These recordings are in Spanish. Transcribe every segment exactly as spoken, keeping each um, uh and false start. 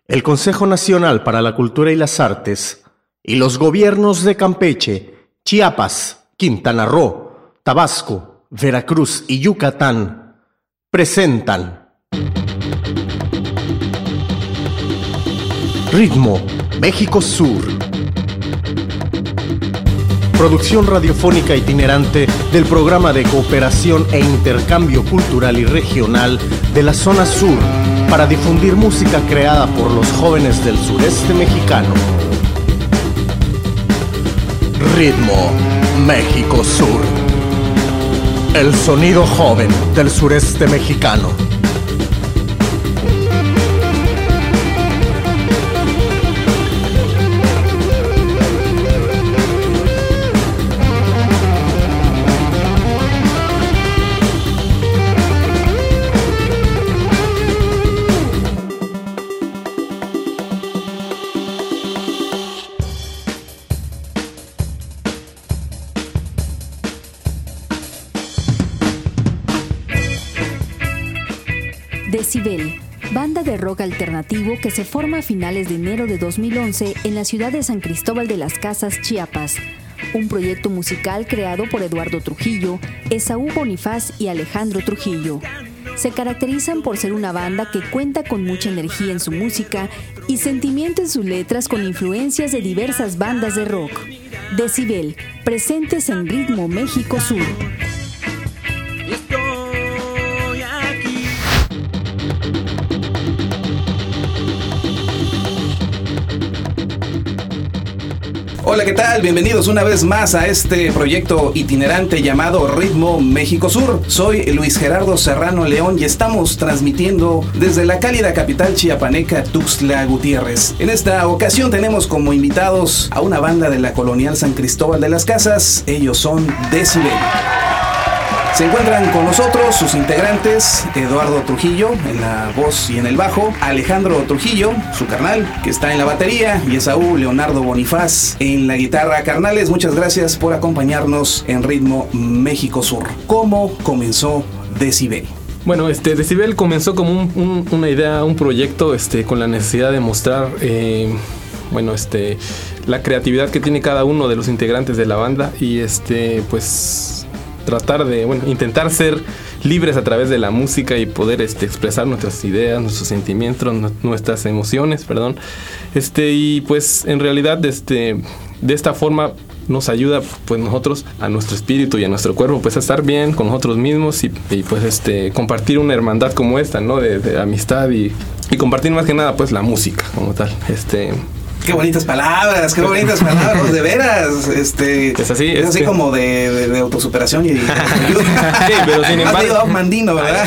el Consejo Nacional para la Cultura y las Artes y los gobiernos de Campeche, Chiapas, Quintana Roo, Tabasco, Veracruz y Yucatán presentan Ritmo México Sur, producción radiofónica itinerante del Programa de Cooperación e Intercambio Cultural y Regional de la Zona Sur para difundir música creada por los jóvenes del sureste mexicano. Ritmo México Sur, el sonido joven del sureste mexicano. Decibel, banda de rock alternativo que se forma a finales de enero de dos mil once en la ciudad de San Cristóbal de las Casas, Chiapas. Un proyecto musical creado por Eduardo Trujillo, Esaú Bonifaz y Alejandro Trujillo. Se caracterizan por ser una banda que cuenta con mucha energía en su música y sentimiento en sus letras con influencias de diversas bandas de rock. Decibel, presentes en Ritmo México Sur. Hola, ¿qué tal? Bienvenidos una vez más a este proyecto itinerante llamado Ritmo México Sur. Soy Luis Gerardo Serrano León y estamos transmitiendo desde la cálida capital chiapaneca Tuxtla Gutiérrez. En esta ocasión tenemos como invitados a una banda de la colonial San Cristóbal de las Casas. Ellos son Decibel. Se encuentran con nosotros sus integrantes, Eduardo Trujillo en la voz y en el bajo, Alejandro Trujillo, su carnal, que está en la batería, y Esaú Leonardo Bonifaz en la guitarra. Carnales, muchas gracias por acompañarnos en Ritmo México Sur. ¿Cómo comenzó Decibel? Bueno, este Decibel comenzó como un, un, una idea, un proyecto este, con la necesidad de mostrar eh, bueno, este, la creatividad que tiene cada uno de los integrantes de la banda y este, pues... tratar de, bueno, intentar ser libres a través de la música y poder este, expresar nuestras ideas, nuestros sentimientos, nuestras emociones, perdón. Este, y pues en realidad este, de esta forma nos ayuda pues nosotros a nuestro espíritu y a nuestro cuerpo pues a estar bien con nosotros mismos y, y pues este compartir una hermandad como esta, ¿no? De, de amistad y, y compartir más que nada pues la música como tal. Este... Qué bonitas palabras, qué bonitas palabras, de veras, este, es así, es, es así que... como de, de, de autosuperación y, y sí, pero sin embargo, Mandino, ¿verdad?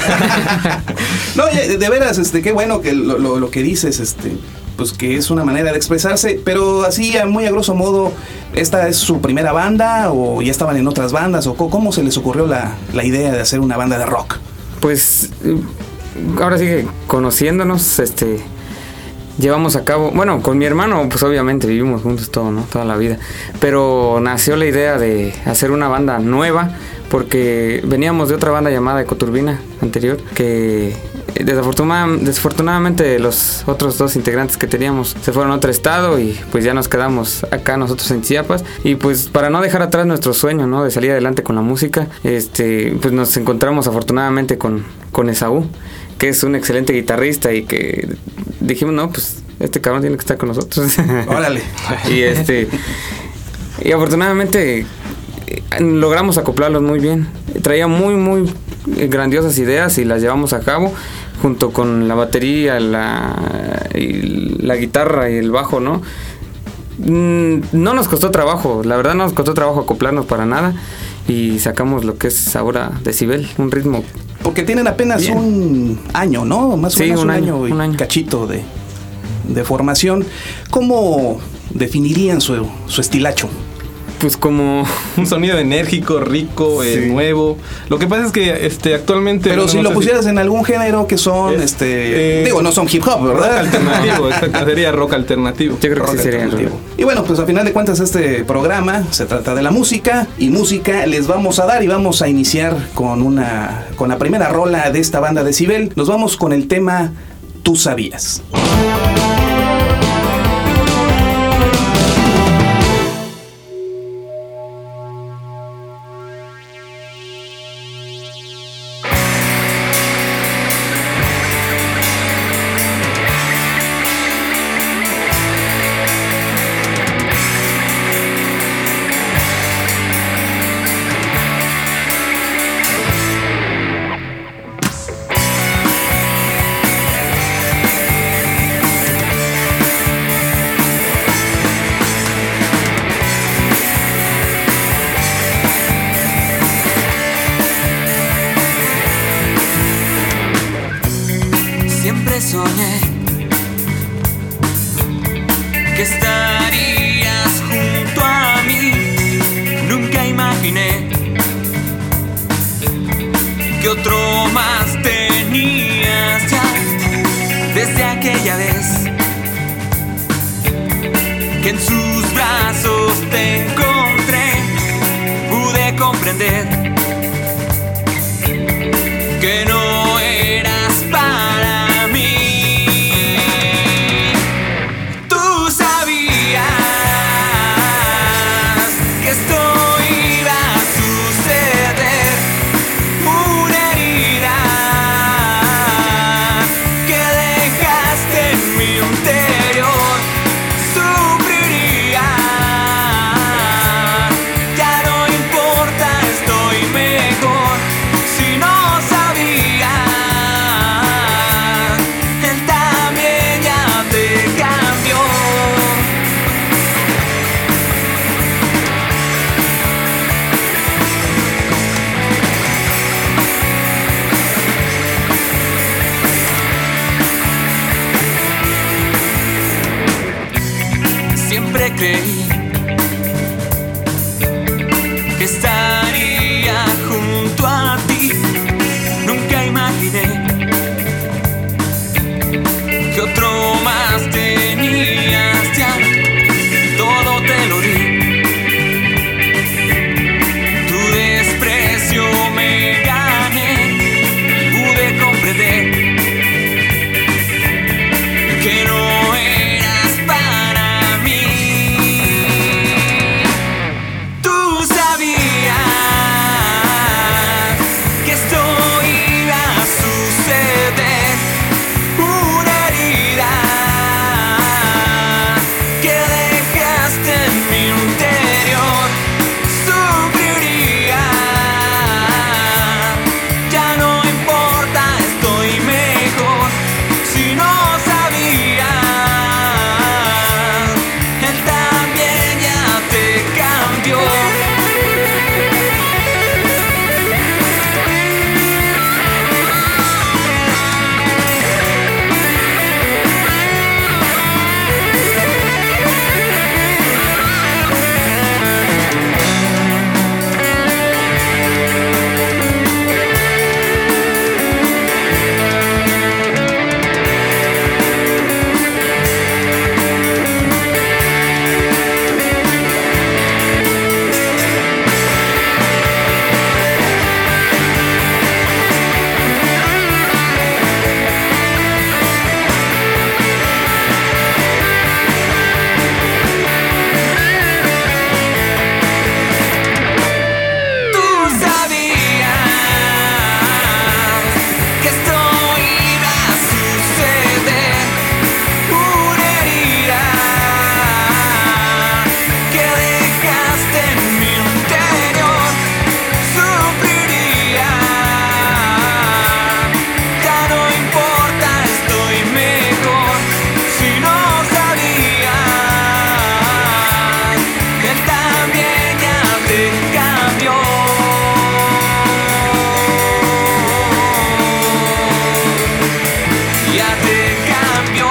No, de veras, este, qué bueno que lo, lo, lo que dices, este, pues que es una manera de expresarse, pero así muy a grosso modo, ¿esta es su primera banda o ya estaban en otras bandas o cómo se les ocurrió la, la idea de hacer una banda de rock? Pues ahora sí que conociéndonos, este. Llevamos a cabo, bueno, con mi hermano, pues obviamente vivimos juntos todo, ¿no? Toda la vida. Pero nació la idea de hacer una banda nueva, porque veníamos de otra banda llamada Ecoturbina anterior, que desafortunadamente, desafortunadamente los otros dos integrantes que teníamos se fueron a otro estado y pues ya nos quedamos acá nosotros en Chiapas. Y pues para no dejar atrás nuestro sueño, ¿no? De salir adelante con la música, este, pues nos encontramos afortunadamente con, con Esaú, que es un excelente guitarrista y que dijimos, no, pues este cabrón tiene que estar con nosotros. Órale. y este y afortunadamente logramos acoplarlos muy bien. Traía muy, muy grandiosas ideas y las llevamos a cabo junto con la batería, la, y la guitarra y el bajo, ¿no? No nos costó trabajo, la verdad no nos costó trabajo acoplarnos para nada y sacamos lo que es ahora Decibel, un ritmo. Porque tienen apenas bien. un año, ¿no? Más o sí, menos un, un año, año y un año. cachito de, de formación. ¿Cómo definirían su, su estilacho? Pues como un sonido enérgico, rico, sí. eh, nuevo. Lo que pasa es que este actualmente... Pero bueno, si no lo pusieras si... en algún género que son, es, este... Eh, digo, no son hip hop, ¿verdad? Rock alternativo, exacto, sería rock alternativo. Yo creo rock que sí sería alternativo. Y bueno, pues a final de cuentas este programa se trata de la música. Y música les vamos a dar y vamos a iniciar con una... con la primera rola de esta banda Decibel. Nos vamos con el tema Tú Sabías. que estarías junto a mí. Nunca imaginé que otro más tenías ya. Desde aquella vez que en sus brazos te encontré, pude comprender que no eras para mí. Tú sabías que esto iba a suceder, una herida que dejaste en mi interior. Sufriría, ya no importa, estoy mejor. Si no sabías, él también ya te cambió. Siempre creí que estaría junto a ti. Nunca imaginé que otro más tenías ya. Todo te lo di. Tu desprecio me gané. Pude comprender que no eras para mí. Tú sabías que esto iba a suceder, una herida que dejaste en mi interior. Sufriría, ya no importa, estoy mejor. Si no sabías, él también ya te cambió. Tú sabías que esto iba a suceder, una herida que dejaste en mi interior. Sufriría, ya no importa, estoy mejor. Si no sabías, él también ya te cambió. Ya te cambió.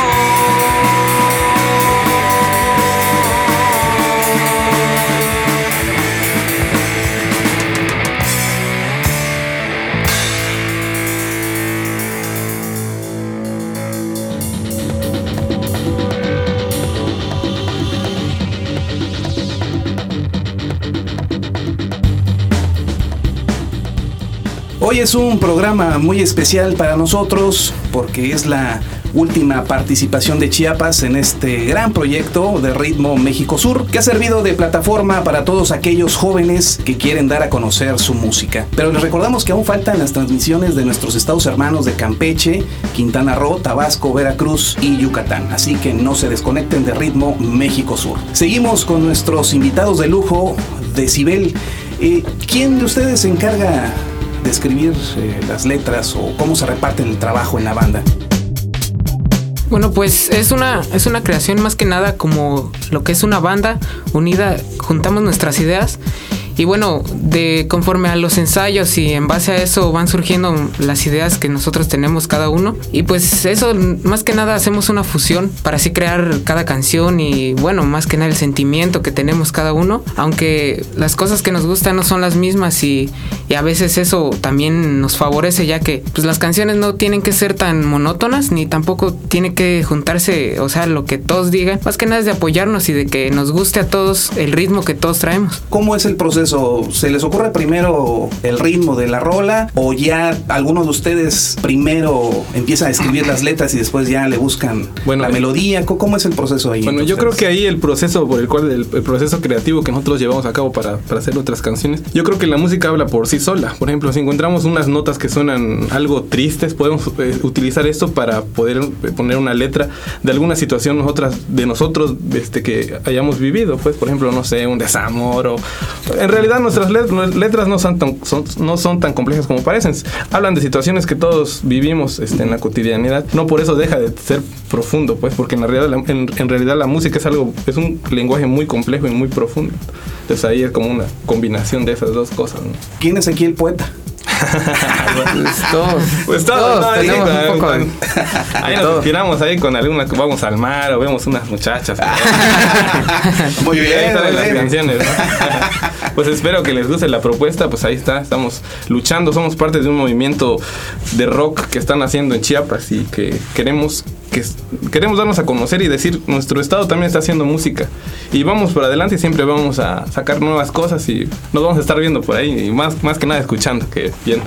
Hoy es un programa muy especial para nosotros porque es la última participación de Chiapas en este gran proyecto de Ritmo México Sur, que ha servido de plataforma para todos aquellos jóvenes que quieren dar a conocer su música. Pero les recordamos que aún faltan las transmisiones de nuestros estados hermanos de Campeche, Quintana Roo, Tabasco, Veracruz y Yucatán, así que no se desconecten de Ritmo México Sur. Seguimos con nuestros invitados de lujo, Decibel. Eh, ¿Quién de ustedes se encarga de escribir eh, las letras o cómo se reparten el trabajo en la banda? Bueno, pues es una, es una creación más que nada como lo que es una banda unida, juntamos nuestras ideas y bueno, de conforme a los ensayos y en base a eso van surgiendo las ideas que nosotros tenemos cada uno. Y pues eso, más que nada hacemos una fusión para así crear cada canción y bueno, más que nada el sentimiento que tenemos cada uno, aunque las cosas que nos gustan no son las mismas y, y a veces eso también nos favorece, ya que pues las canciones no tienen que ser tan monótonas ni tampoco tiene que juntarse, o sea, lo que todos digan, más que nada es de apoyarnos y de que nos guste a todos el ritmo que todos traemos. ¿Cómo es el proceso? ¿Se les ocurre primero el ritmo de la rola o ya alguno de ustedes primero empieza a escribir las letras y después ya le buscan bueno, la melodía? ¿Cómo es el proceso ahí? Bueno, yo creo que ahí el proceso por el cual, el, el proceso creativo que nosotros llevamos a cabo para, para hacer otras canciones, yo creo que la música habla por sí sola. Por ejemplo, si encontramos unas notas que suenan algo tristes, podemos eh, utilizar esto para poder poner una letra de alguna situación nosotras, de nosotros este, que hayamos vivido. Pues, por ejemplo, no sé, un desamor o... En realidad nuestras letras no son tan, son, no son tan complejas como parecen. Hablan de situaciones que todos vivimos este, en la cotidianidad. No por eso deja de ser profundo, pues, porque en realidad, la, en, en realidad la música es algo, es un lenguaje muy complejo y muy profundo. Entonces ahí es como una combinación de esas dos cosas, ¿no? ¿Quién es aquí el poeta? Pues todos, pues todos, todos no, tenemos ahí, un poco de, ahí nos inspiramos ahí con alguna, vamos al mar o vemos unas muchachas. Muy bien, ahí salen muy las bien. canciones, ¿no? Pues espero que les guste la propuesta. Pues ahí está, estamos luchando, somos parte de un movimiento de rock que están haciendo en Chiapas y que queremos que queremos darnos a conocer y decir, nuestro estado también está haciendo música y vamos por adelante y siempre vamos a sacar nuevas cosas y nos vamos a estar viendo por ahí y más, más que nada escuchando que viendo.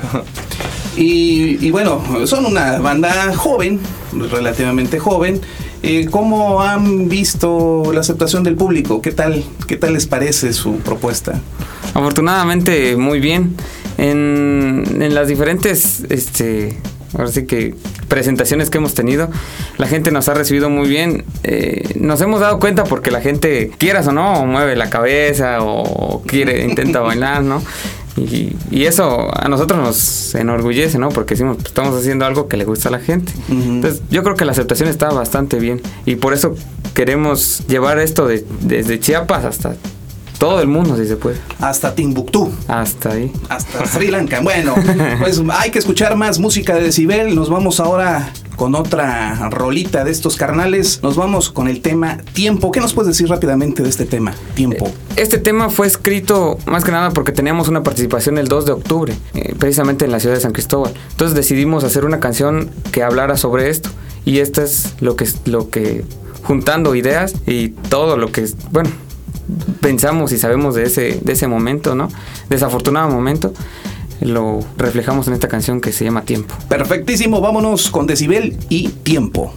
Y, y bueno, son una banda joven, relativamente joven. Eh, ¿Cómo han visto la aceptación del público? ¿Qué tal, qué tal les parece su propuesta? Afortunadamente muy bien. En, en las diferentes este, ahora sí que presentaciones que hemos tenido, la gente nos ha recibido muy bien. Eh, nos hemos dado cuenta porque la gente, quieras o no, mueve la cabeza o quiere, intenta bailar, ¿no? Y, y eso a nosotros nos enorgullece, ¿no? Porque decimos, pues, estamos haciendo algo que le gusta a la gente. Uh-huh. Entonces, yo creo que la aceptación está bastante bien. Y por eso queremos llevar esto de, desde Chiapas hasta todo el mundo, si se puede. Hasta Timbuktu. Hasta ahí. Hasta Sri Lanka. Bueno, pues hay que escuchar más música de Decibel. Nos vamos ahora con otra rolita de estos carnales. Nos vamos con el tema Tiempo. ¿Qué nos puedes decir rápidamente de este tema, Tiempo? Este tema fue escrito más que nada porque teníamos una participación el dos de octubre, eh, precisamente en la ciudad de San Cristóbal. Entonces decidimos hacer una canción que hablara sobre esto. Y esto es lo que, lo que juntando ideas y todo lo que, bueno, pensamos y sabemos de ese, de ese momento, ¿no? Desafortunado momento. Lo reflejamos en esta canción que se llama Tiempo. Perfectísimo, vámonos con Decibel y Tiempo.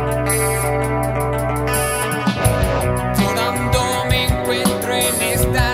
Llorando me encuentro en esta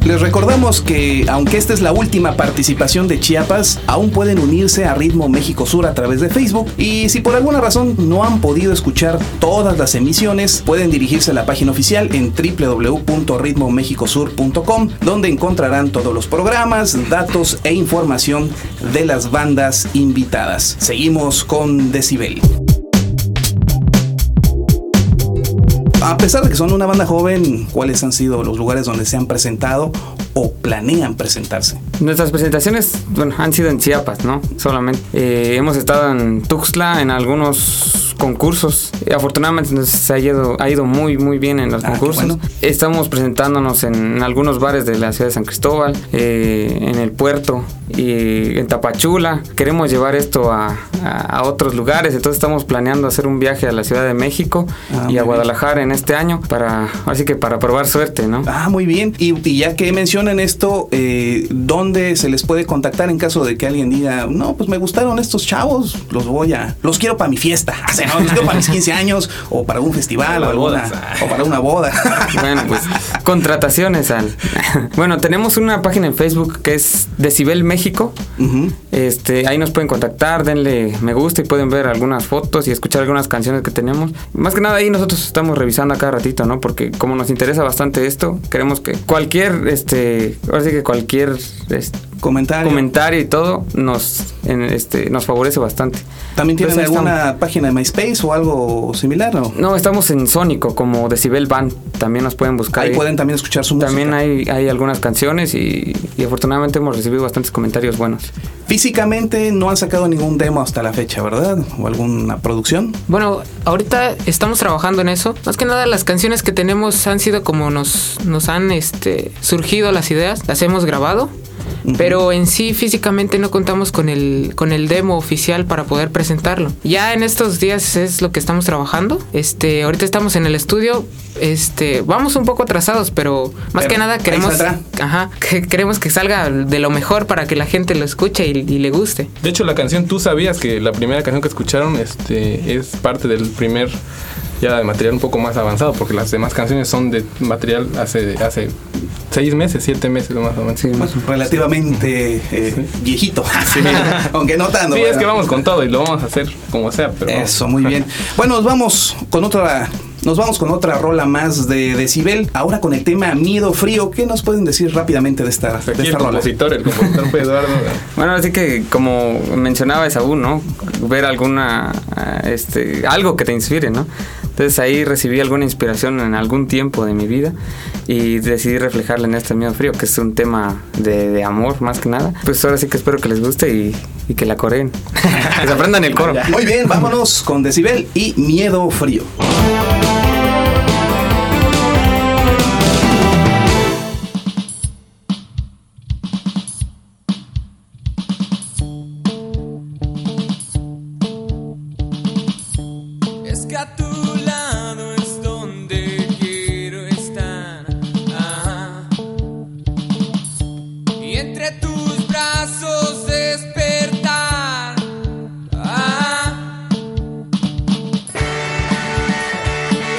Les recordamos que, aunque esta es la última participación de Chiapas, aún pueden unirse a Ritmo México Sur a través de Facebook. Y si por alguna razón no han podido escuchar todas las emisiones, pueden dirigirse a la página oficial en doble u doble u doble u punto ritmo méxico sur punto com, donde encontrarán todos los programas, datos e información de las bandas invitadas. Seguimos con Decibel. A pesar de que son una banda joven, ¿cuáles han sido los lugares donde se han presentado o planean presentarse? Nuestras presentaciones, bueno, han sido en Chiapas, ¿no? Solamente. Eh, hemos estado en Tuxtla, en algunos concursos. Afortunadamente nos ha ido, ha ido muy, muy bien en los ah, concursos. Bueno. Estamos presentándonos en, en algunos bares de la ciudad de San Cristóbal, eh, en el puerto y en Tapachula. Queremos llevar esto a, a, a otros lugares, entonces estamos planeando hacer un viaje a la Ciudad de México ah, y a Guadalajara bien. en este año, para, así que para probar suerte, ¿no? Ah, muy bien. Y, y ya que mencionan esto, eh, ¿dónde se les puede contactar en caso de que alguien diga, no, pues me gustaron estos chavos, los voy a, los quiero para mi fiesta, o sea, no, los quiero para mis quince años, o para un festival, o, alguna, o para una boda? Bueno, pues contrataciones al... Bueno, tenemos una página en Facebook que es Decibel México. Uh-huh. Este, ahí nos pueden contactar, denle me gusta y pueden ver algunas fotos y escuchar algunas canciones que tenemos. Más que nada ahí nosotros estamos revisando a cada ratito, ¿no? Porque como nos interesa bastante esto, queremos que cualquier, este, ahora sí que cualquier este, comentario. comentario y todo nos, en, este, nos favorece bastante. ¿También tienen Entonces, alguna estamos... página de MySpace o algo similar? ¿No? No, estamos en Sónico como Decibel Band. También nos pueden buscar. Ahí, ahí. pueden también escuchar su música. También hay, hay algunas canciones y, y afortunadamente hemos recibido bastantes comentarios buenos. Físicamente no han sacado ningún demo hasta la fecha, ¿verdad? ¿O alguna producción? Bueno, ahorita estamos trabajando en eso. Más que nada las canciones que tenemos han sido como nos, nos han este, surgido las ideas. Las hemos grabado. Uh-huh. Pero en sí físicamente no contamos con el con el demo oficial para poder presentarlo. Ya en estos días es lo que estamos trabajando. Este, ahorita estamos en el estudio. Este, vamos un poco atrasados, pero más pero, que nada queremos, ajá, que queremos que salga de lo mejor para que la gente lo escuche y, y le guste. De hecho, la canción, ¿tú sabías que la primera canción que escucharon este es parte del primer ya de material un poco más avanzado, porque las demás canciones son de material hace hace seis meses, siete meses más o menos. Sí, más relativamente eh, sí. viejito, sí. Aunque no tanto. Sí, bueno. Es que vamos con todo y lo vamos a hacer como sea. Pero eso, vamos. Muy bien. Bueno, nos vamos con otra... Nos vamos con otra rola más de Decibel. Ahora con el tema Miedo Frío. ¿Qué nos pueden decir rápidamente de esta, de esta el rola? Compositor, el compositor fue Eduardo. Bueno, así que como mencionaba Esaú, ¿no? Ver alguna, este, algo que te inspire, ¿no? Entonces ahí recibí alguna inspiración en algún tiempo de mi vida y decidí reflejarla en este Miedo Frío, que es un tema de, de amor más que nada. Pues ahora sí que espero que les guste y, y que la coreen. Que se aprendan el coro. Muy bien, vámonos con Decibel y Miedo Frío. Despertar, ah.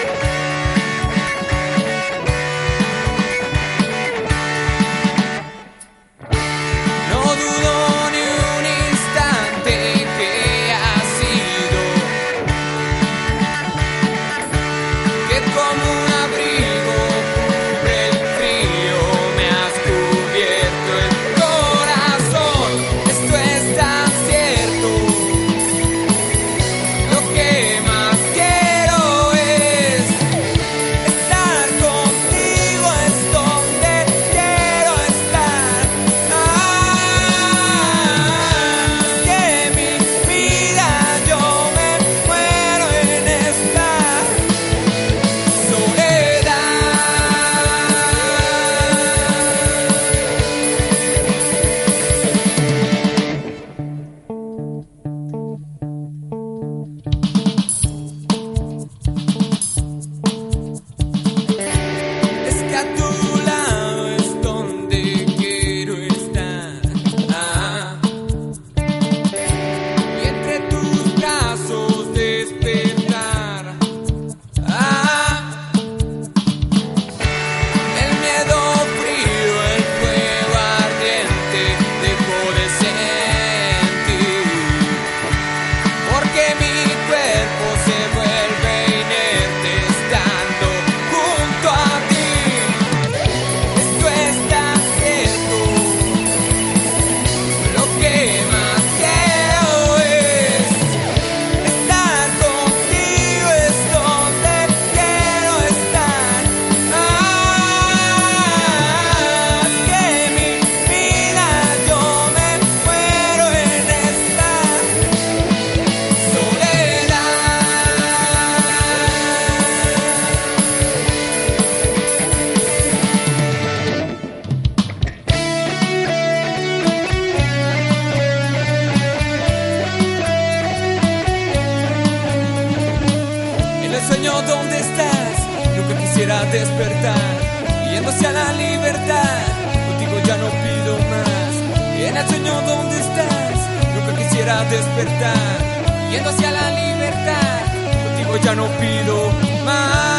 despertar, yendo hacia la libertad. Contigo ya no pido más. En el sueño donde estás, nunca quisiera despertar, yendo hacia la libertad. Contigo ya no pido más.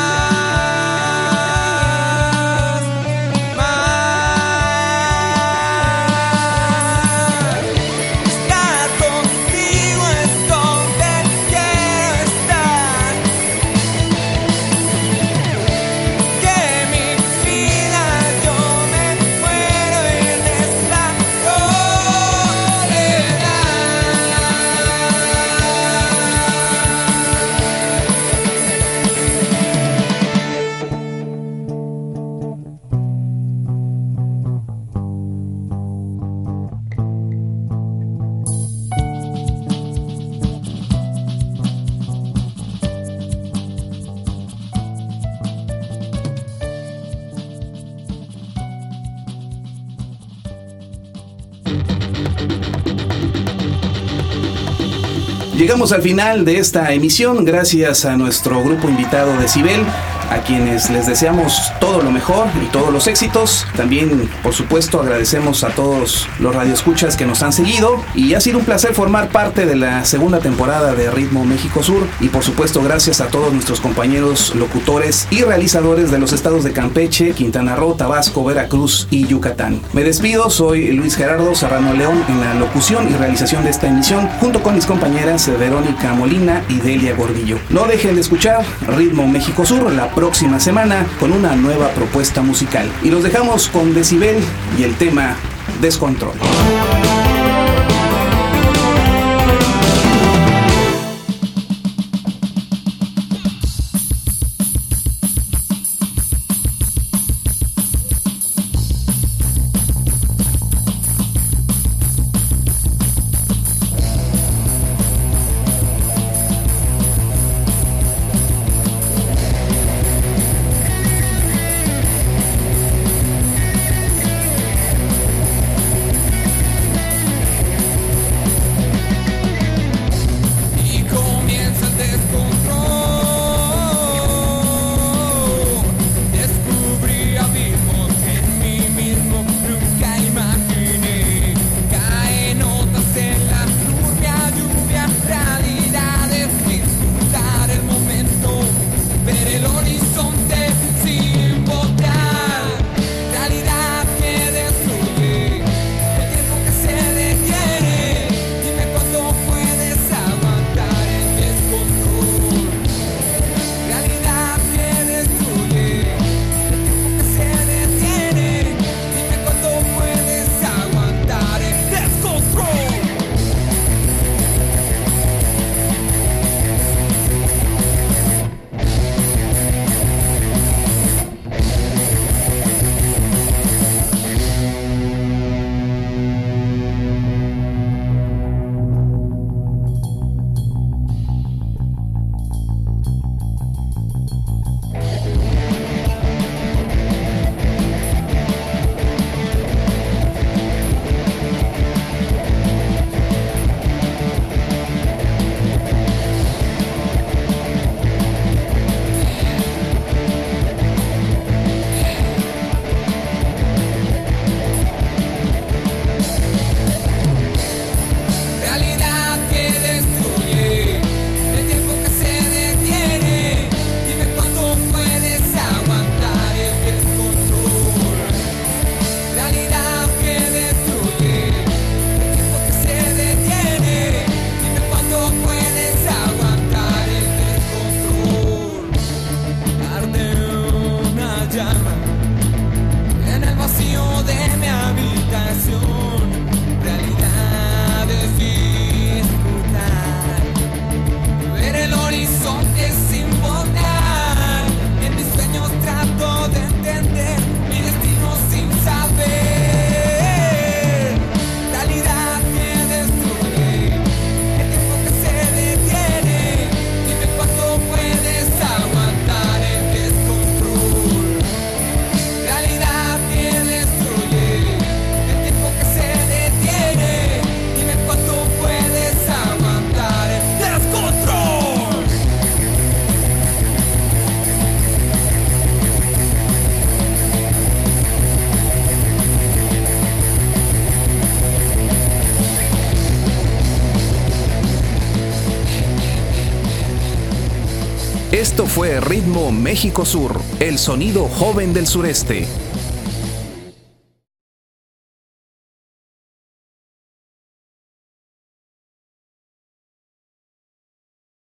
Llegamos al final de esta emisión, gracias a nuestro grupo invitado Decibel, a quienes les deseamos todo lo mejor y todos los éxitos. También, por supuesto, agradecemos a todos los radioescuchas que nos han seguido y ha sido un placer formar parte de la segunda temporada de Ritmo México Sur y, por supuesto, gracias a todos nuestros compañeros locutores y realizadores de los estados de Campeche, Quintana Roo, Tabasco, Veracruz y Yucatán. Me despido, soy Luis Gerardo Serrano León en la locución y realización de esta emisión, junto con mis compañeras Verónica Molina y Delia Gordillo. No dejen de escuchar Ritmo México Sur la próxima semana con una nueva propuesta musical. Y los dejamos con Decibel y el tema Descontrol. Esto fue Ritmo México Sur, el sonido joven del sureste.